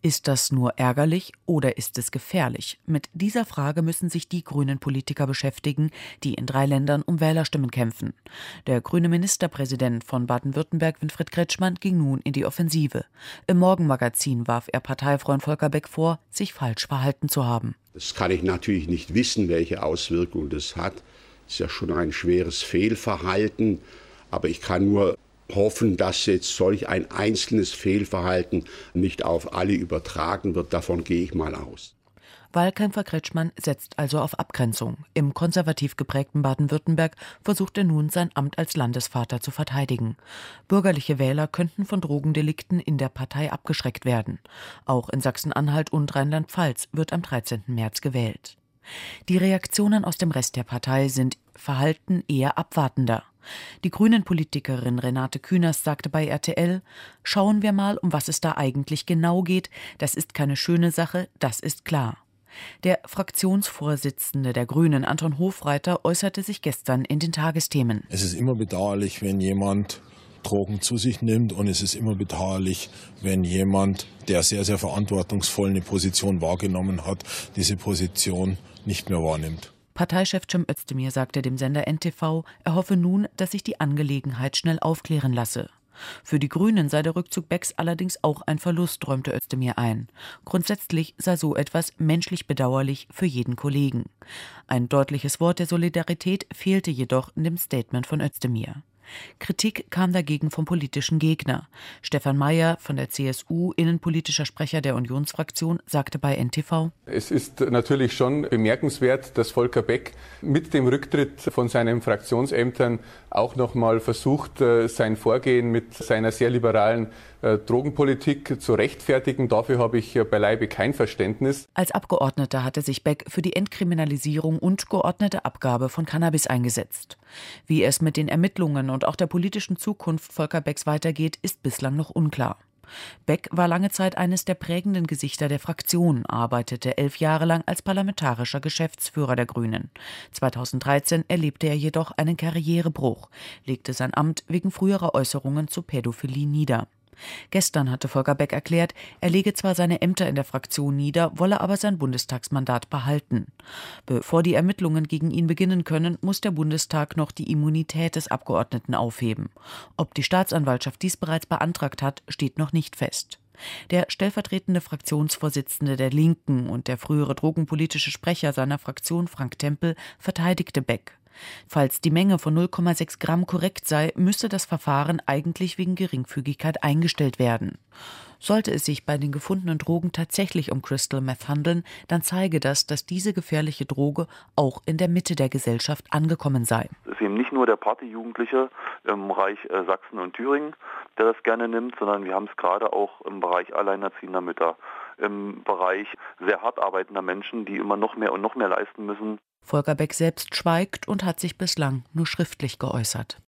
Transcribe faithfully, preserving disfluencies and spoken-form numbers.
Ist das nur ärgerlich oder ist es gefährlich? Mit dieser Frage müssen sich die grünen Politiker beschäftigen, die in drei Ländern um Wählerstimmen kämpfen. Der grüne Ministerpräsident von Baden-Württemberg, Winfried Kretschmann, ging nun in die Offensive. Im Morgenmagazin warf er Parteifreund Volker Beck vor, sich falsch verhalten zu haben. Das kann ich natürlich nicht wissen, welche Auswirkungen das hat. Das ist ja schon ein schweres Fehlverhalten. Aber ich kann nur hoffen, dass jetzt solch ein einzelnes Fehlverhalten nicht auf alle übertragen wird. Davon gehe ich mal aus. Wahlkämpfer Kretschmann setzt also auf Abgrenzung. Im konservativ geprägten Baden-Württemberg versucht er nun, sein Amt als Landesvater zu verteidigen. Bürgerliche Wähler könnten von Drogendelikten in der Partei abgeschreckt werden. Auch in Sachsen-Anhalt und Rheinland-Pfalz wird am dreizehnten März gewählt. Die Reaktionen aus dem Rest der Partei sind Verhalten eher abwartender. Die Grünen-Politikerin Renate Künast sagte bei R T L: Schauen wir mal, um was es da eigentlich genau geht. Das ist keine schöne Sache, das ist klar. Der Fraktionsvorsitzende der Grünen, Anton Hofreiter, äußerte sich gestern in den Tagesthemen. Es ist immer bedauerlich, wenn jemand Drogen zu sich nimmt, und es ist immer bedauerlich, wenn jemand, der sehr, sehr verantwortungsvoll eine Position wahrgenommen hat, diese Position nicht mehr wahrnimmt. Parteichef Cem Özdemir sagte dem Sender N T V, er hoffe nun, dass sich die Angelegenheit schnell aufklären lasse. Für die Grünen sei der Rückzug Becks allerdings auch ein Verlust, räumte Özdemir ein. Grundsätzlich sei so etwas menschlich bedauerlich für jeden Kollegen. Ein deutliches Wort der Solidarität fehlte jedoch in dem Statement von Özdemir. Kritik kam dagegen vom politischen Gegner. Stefan Mayer von der C S U, innenpolitischer Sprecher der Unionsfraktion, sagte bei N T V: Es ist natürlich schon bemerkenswert, dass Volker Beck mit dem Rücktritt von seinen Fraktionsämtern auch noch mal versucht, sein Vorgehen mit seiner sehr liberalen Drogenpolitik zu rechtfertigen. Dafür habe ich beileibe kein Verständnis. Als Abgeordneter hatte sich Beck für die Entkriminalisierung und geordnete Abgabe von Cannabis eingesetzt. Wie es mit den Ermittlungen und auch der politischen Zukunft Volker Becks weitergeht, ist bislang noch unklar. Beck war lange Zeit eines der prägenden Gesichter der Fraktion, arbeitete elf Jahre lang als parlamentarischer Geschäftsführer der Grünen. zweitausenddreizehn erlebte er jedoch einen Karrierebruch, legte sein Amt wegen früherer Äußerungen zur Pädophilie nieder. Gestern hatte Volker Beck erklärt, er lege zwar seine Ämter in der Fraktion nieder, wolle aber sein Bundestagsmandat behalten. Bevor die Ermittlungen gegen ihn beginnen können, muss der Bundestag noch die Immunität des Abgeordneten aufheben. Ob die Staatsanwaltschaft dies bereits beantragt hat, steht noch nicht fest. Der stellvertretende Fraktionsvorsitzende der Linken und der frühere drogenpolitische Sprecher seiner Fraktion, Frank Tempel, verteidigte Beck. Falls die Menge von null Komma sechs Gramm korrekt sei, müsste das Verfahren eigentlich wegen Geringfügigkeit eingestellt werden. Sollte es sich bei den gefundenen Drogen tatsächlich um Crystal Meth handeln, dann zeige das, dass diese gefährliche Droge auch in der Mitte der Gesellschaft angekommen sei. Es ist eben nicht nur der Partyjugendliche im Bereich äh, Sachsen und Thüringen, der das gerne nimmt, sondern wir haben es gerade auch im Bereich alleinerziehender Mütter, im Bereich sehr hart arbeitender Menschen, die immer noch mehr und noch mehr leisten müssen. Volker Beck selbst schweigt und hat sich bislang nur schriftlich geäußert.